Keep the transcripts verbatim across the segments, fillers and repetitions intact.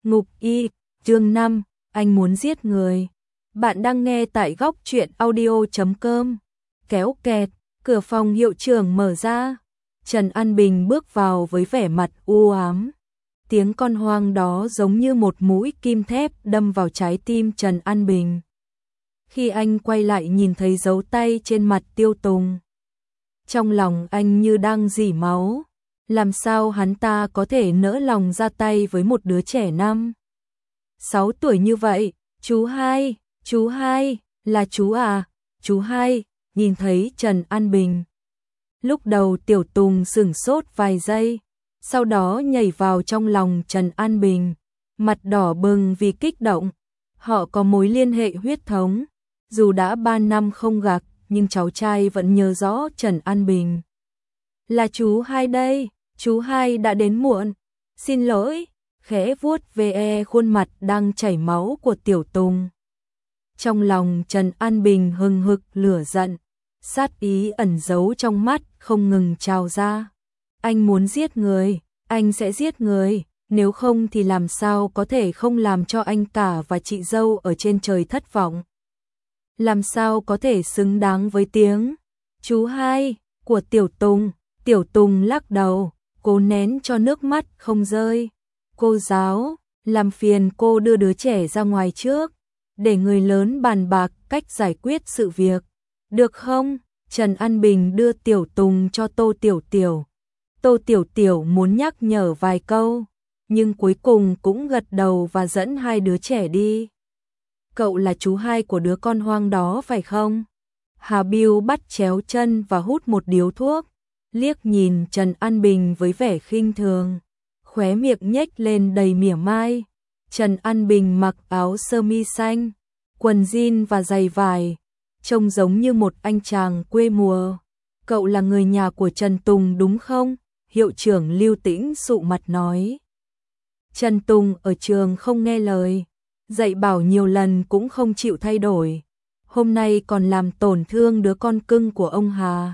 Ngục y, chương năm, anh muốn giết người. Bạn đang nghe tại góc truyện audio chấm com. Kéo kẹt, cửa phòng hiệu trưởng mở ra. Trần An Bình bước vào với vẻ mặt u ám. Tiếng con hoang đó giống như một mũi kim thép đâm vào trái tim Trần An Bình. Khi anh quay lại nhìn thấy dấu tay trên mặt Tiêu Tùng, trong lòng anh như đang rỉ máu. Làm sao hắn ta có thể nỡ lòng ra tay với một đứa trẻ năm sáu tuổi như vậy? Chú hai, chú hai, là chú à? Chú hai, nhìn thấy Trần An Bình. Lúc đầu Tiểu Tùng sửng sốt vài giây, sau đó nhảy vào trong lòng Trần An Bình, mặt đỏ bừng vì kích động. Họ có mối liên hệ huyết thống, dù đã ba năm không gặp, nhưng cháu trai vẫn nhớ rõ Trần An Bình. Là chú hai đây, chú hai đã đến muộn, xin lỗi, khẽ vuốt ve khuôn mặt đang chảy máu của Tiểu Tùng. Trong lòng Trần An Bình hừng hực lửa giận, sát ý ẩn giấu trong mắt không ngừng trào ra. Anh muốn giết người, anh sẽ giết người, nếu không thì làm sao có thể không làm cho anh cả và chị dâu ở trên trời thất vọng. Làm sao có thể xứng đáng với tiếng chú hai của Tiểu Tùng. Tiểu Tùng lắc đầu, cố nén cho nước mắt không rơi. Cô giáo, làm phiền cô đưa đứa trẻ ra ngoài trước, để người lớn bàn bạc cách giải quyết sự việc, được không? Trần An Bình đưa Tiểu Tùng cho Tô Tiểu Tiểu. Tô Tiểu Tiểu muốn nhắc nhở vài câu, nhưng cuối cùng cũng gật đầu và dẫn hai đứa trẻ đi. Cậu là chú hai của đứa con hoang đó phải không? Hà Biêu bắt chéo chân và hút một điếu thuốc, liếc nhìn Trần An Bình với vẻ khinh thường, khóe miệng nhếch lên đầy mỉa mai. Trần An Bình mặc áo sơ mi xanh, quần jean và giày vải, trông giống như một anh chàng quê mùa. Cậu là người nhà của Trần Tùng đúng không? Hiệu trưởng Lưu Tĩnh sụ mặt nói. Trần Tùng ở trường không nghe lời, dạy bảo nhiều lần cũng không chịu thay đổi. Hôm nay còn làm tổn thương đứa con cưng của ông Hà.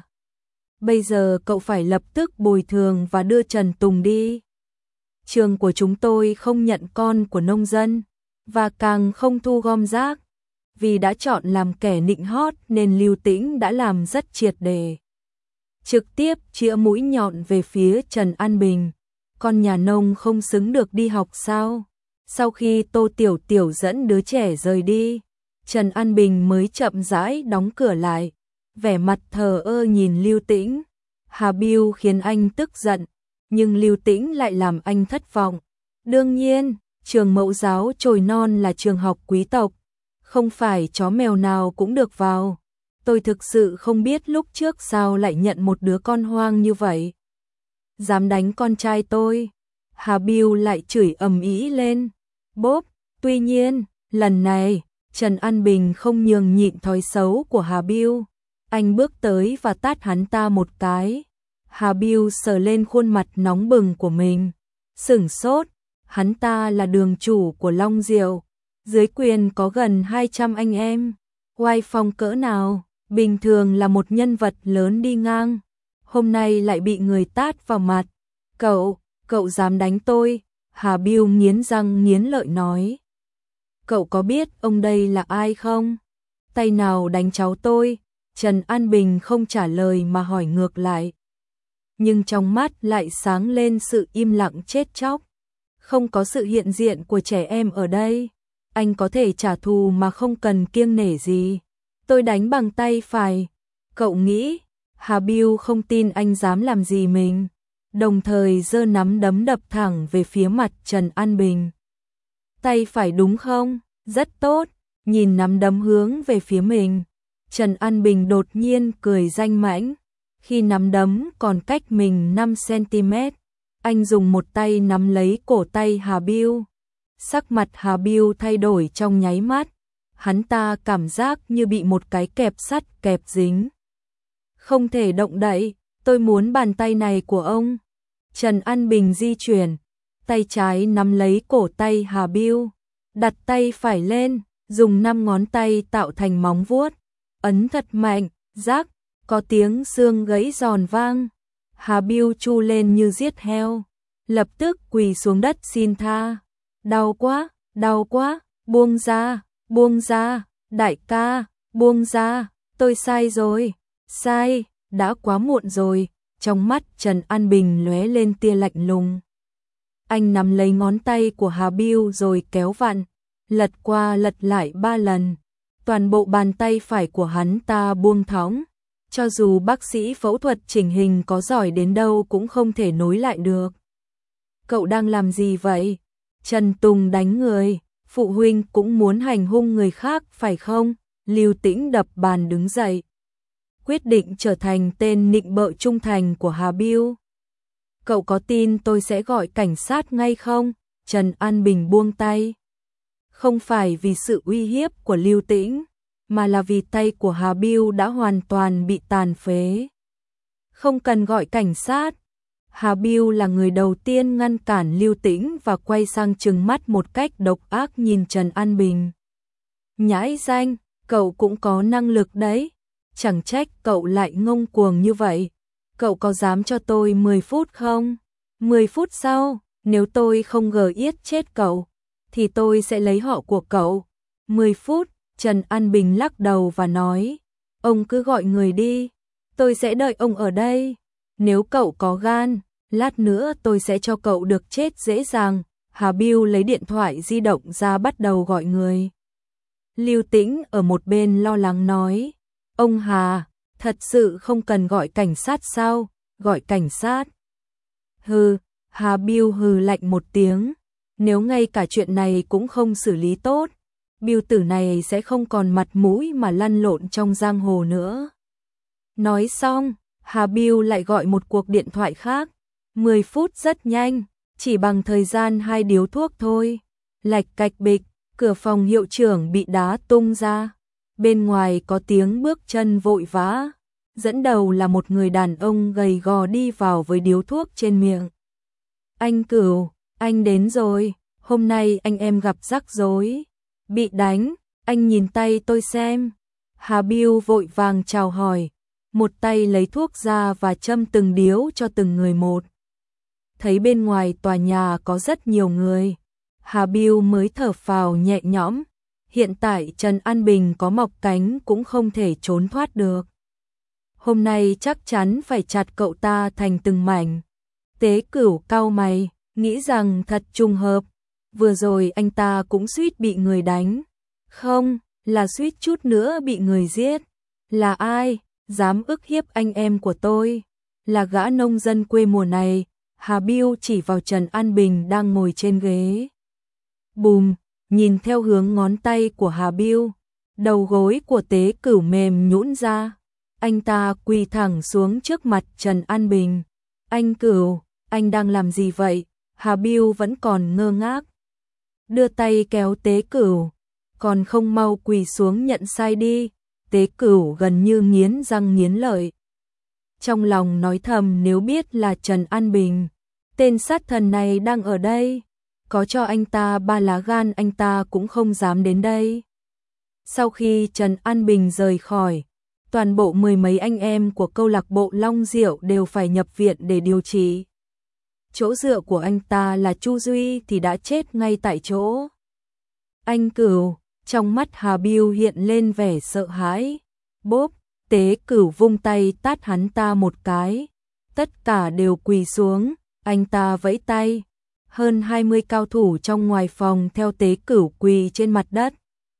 Bây giờ cậu phải lập tức bồi thường và đưa Trần Tùng đi. Trường của chúng tôi không nhận con của nông dân, và càng không thu gom rác. Vì đã chọn làm kẻ nịnh hót nên Lưu Tĩnh đã làm rất triệt để. Trực tiếp chĩa mũi nhọn về phía Trần An Bình. Con nhà nông không xứng được đi học sao? Sau khi Tô Tiểu Tiểu dẫn đứa trẻ rời đi, Trần An Bình mới chậm rãi đóng cửa lại, vẻ mặt thờ ơ nhìn Lưu Tĩnh. Hà Biêu khiến anh tức giận, nhưng Lưu Tĩnh lại làm anh thất vọng. Đương nhiên, trường mẫu giáo Chồi Non là trường học quý tộc, không phải chó mèo nào cũng được vào. Tôi thực sự không biết lúc trước sao lại nhận một đứa con hoang như vậy. Dám đánh con trai tôi. Hà Biêu lại chửi ầm ĩ lên. Bốp, tuy nhiên, lần này, Trần An Bình không nhường nhịn thói xấu của Hà Biêu. Anh bước tới và tát hắn ta một cái. Hà Biêu sờ lên khuôn mặt nóng bừng của mình, sửng sốt. Hắn ta là đường chủ của Long Diệu, dưới quyền có gần hai trăm anh em. Oai phong cỡ nào, bình thường là một nhân vật lớn đi ngang, hôm nay lại bị người tát vào mặt. Cậu, cậu dám đánh tôi? Hà Biêu nghiến răng nghiến lợi nói. Cậu có biết ông đây là ai không? Tay nào đánh cháu tôi? Trần An Bình không trả lời mà hỏi ngược lại. Nhưng trong mắt lại sáng lên sự im lặng chết chóc. Không có sự hiện diện của trẻ em ở đây, anh có thể trả thù mà không cần kiêng nể gì. Tôi đánh bằng tay phải. Cậu nghĩ? Hà Biêu không tin anh dám làm gì mình, đồng thời giơ nắm đấm đập thẳng về phía mặt Trần An Bình. Tay phải đúng không? Rất tốt. Nhìn nắm đấm hướng về phía mình, Trần An Bình đột nhiên cười danh mãnh. Khi nắm đấm còn cách mình năm xăng-ti-mét, anh dùng một tay nắm lấy cổ tay Hà Biêu. Sắc mặt Hà Biêu thay đổi trong nháy mắt, hắn ta cảm giác như bị một cái kẹp sắt kẹp dính. Không thể động đậy, tôi muốn bàn tay này của ông. Trần An Bình di chuyển, tay trái nắm lấy cổ tay Hà Biêu, đặt tay phải lên, dùng năm ngón tay tạo thành móng vuốt, ấn thật mạnh, rắc, có tiếng xương gãy giòn vang. Hà Biêu chu lên như giết heo, lập tức quỳ xuống đất xin tha. đau quá, đau quá, buông ra, buông ra, đại ca, buông ra, tôi sai rồi, sai, đã quá muộn rồi. Trong mắt Trần An Bình lóe lên tia lạnh lùng. Anh nắm lấy ngón tay của Hà Bưu rồi kéo vặn, lật qua lật lại ba lần. Toàn bộ bàn tay phải của hắn ta buông thõng, cho dù bác sĩ phẫu thuật chỉnh hình có giỏi đến đâu cũng không thể nối lại được. Cậu đang làm gì vậy? Trần Tùng đánh người, phụ huynh cũng muốn hành hung người khác phải không? Lưu Tĩnh đập bàn đứng dậy, quyết định trở thành tên nịnh bợ trung thành của Hà Bưu. Cậu có tin tôi sẽ gọi cảnh sát ngay không? Trần An Bình buông tay. Không phải vì sự uy hiếp của Lưu Tĩnh, mà là vì tay của Hà Bưu đã hoàn toàn bị tàn phế. Không cần gọi cảnh sát. Hà Bưu là người đầu tiên ngăn cản Lưu Tĩnh và quay sang trừng mắt một cách độc ác nhìn Trần An Bình. Nhãi danh, cậu cũng có năng lực đấy. Chẳng trách cậu lại ngông cuồng như vậy. Cậu có dám cho tôi mười phút không? mười phút sau, nếu tôi không gờ yết chết cậu, thì tôi sẽ lấy họ của cậu. mười phút, Trần An Bình lắc đầu và nói, ông cứ gọi người đi, tôi sẽ đợi ông ở đây. Nếu cậu có gan, lát nữa tôi sẽ cho cậu được chết dễ dàng. Hà Bưu lấy điện thoại di động ra bắt đầu gọi người. Lưu Tĩnh ở một bên lo lắng nói, ông Hà, thật sự không cần gọi cảnh sát sao? Gọi cảnh sát? Hừ, Hà Bưu hừ lạnh một tiếng, nếu ngay cả chuyện này cũng không xử lý tốt, Bưu tử này sẽ không còn mặt mũi mà lăn lộn trong giang hồ nữa. Nói xong, Hà Bưu lại gọi một cuộc điện thoại khác. mười phút rất nhanh, chỉ bằng thời gian hai điếu thuốc thôi. Lạch cạch bịch, cửa phòng hiệu trưởng bị đá tung ra. Bên ngoài có tiếng bước chân vội vã. Dẫn đầu là một người đàn ông gầy gò đi vào với điếu thuốc trên miệng. Anh Cửu, anh đến rồi, hôm nay anh em gặp rắc rối. Bị đánh, anh nhìn tay tôi xem. Hà Bưu vội vàng chào hỏi, một tay lấy thuốc ra và châm từng điếu cho từng người một. Thấy bên ngoài tòa nhà có rất nhiều người, Hà Bưu mới thở phào nhẹ nhõm. Hiện tại Trần An Bình có mọc cánh cũng không thể trốn thoát được. Hôm nay chắc chắn phải chặt cậu ta thành từng mảnh. Tế Cửu cau mày, nghĩ rằng thật trùng hợp. Vừa rồi anh ta cũng suýt bị người đánh. Không, là suýt chút nữa bị người giết. Là ai dám ức hiếp anh em của tôi? Là gã nông dân quê mùa này. Hà Bưu chỉ vào Trần An Bình đang ngồi trên ghế. Bùm, nhìn theo hướng ngón tay của Hà Bưu, đầu gối của Tế Cửu mềm nhũn ra. Anh ta quỳ thẳng xuống trước mặt Trần An Bình. Anh Cửu, anh đang làm gì vậy? Hà Bưu vẫn còn ngơ ngác. Đưa tay kéo Tế Cửu. Còn không mau quỳ xuống nhận sai đi. Tế Cửu gần như nghiến răng nghiến lợi. Trong lòng nói thầm, nếu biết là Trần An Bình, tên sát thần này đang ở đây, có cho anh ta ba lá gan anh ta cũng không dám đến đây. Sau khi Trần An Bình rời khỏi, toàn bộ mười mấy anh em của câu lạc bộ Long Diệu đều phải nhập viện để điều trị. Chỗ dựa của anh ta là Chu Duy thì đã chết ngay tại chỗ. Anh Cửu, trong mắt Hà Bưu hiện lên vẻ sợ hãi. Bốp, Tế Cửu vung tay tát hắn ta một cái. Tất cả đều quỳ xuống, anh ta vẫy tay. Hơn hai mươi cao thủ trong ngoài phòng theo Tế Cửu quỳ trên mặt đất.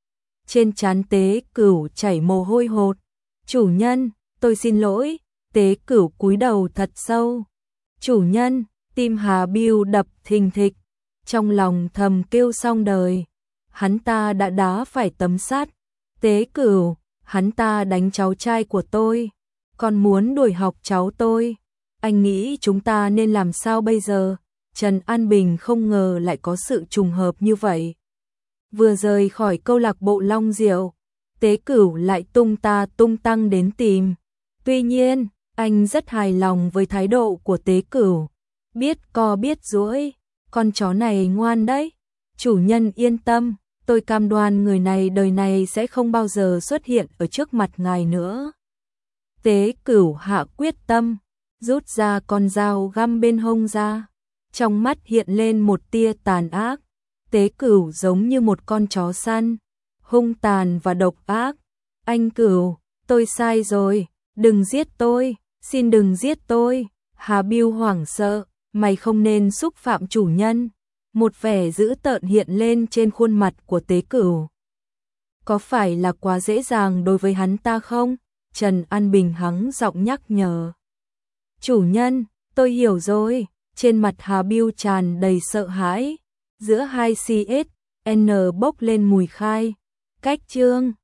Trên trán Tế Cửu chảy mồ hôi hột. Chủ nhân, tôi xin lỗi. Tế Cửu cúi đầu thật sâu. Chủ nhân, tim Hà Bưu đập thình thịch. Trong lòng thầm kêu xong đời. Hắn ta đã đá phải tấm sắt. Tế Cửu, hắn ta đánh cháu trai của tôi, còn muốn đuổi học cháu tôi. Anh nghĩ chúng ta nên làm sao bây giờ? Trần An Bình không ngờ lại có sự trùng hợp như vậy. Vừa rời khỏi câu lạc bộ Long Diệu, Tế Cửu lại tung ta tung tăng đến tìm. Tuy nhiên, anh rất hài lòng với thái độ của Tế Cửu. Biết co biết duỗi, con chó này ngoan đấy. Chủ nhân yên tâm, tôi cam đoan người này đời này sẽ không bao giờ xuất hiện ở trước mặt ngài nữa. Tế Cửu hạ quyết tâm, rút ra con dao găm bên hông ra. Trong mắt hiện lên một tia tàn ác. Tế Cửu giống như một con chó săn, hung tàn và độc ác. Anh Cửu, tôi sai rồi, đừng giết tôi, xin đừng giết tôi. Hà Bưu hoảng sợ, mày không nên xúc phạm chủ nhân. Một vẻ dữ tợn hiện lên trên khuôn mặt của Tế Cửu. Có phải là quá dễ dàng đối với hắn ta không? Trần An Bình hắng giọng nhắc nhở. Chủ nhân, tôi hiểu rồi. Trên mặt Hà Bưu tràn đầy sợ hãi. Giữa hai xê ét en bốc lên mùi khai. Cách chương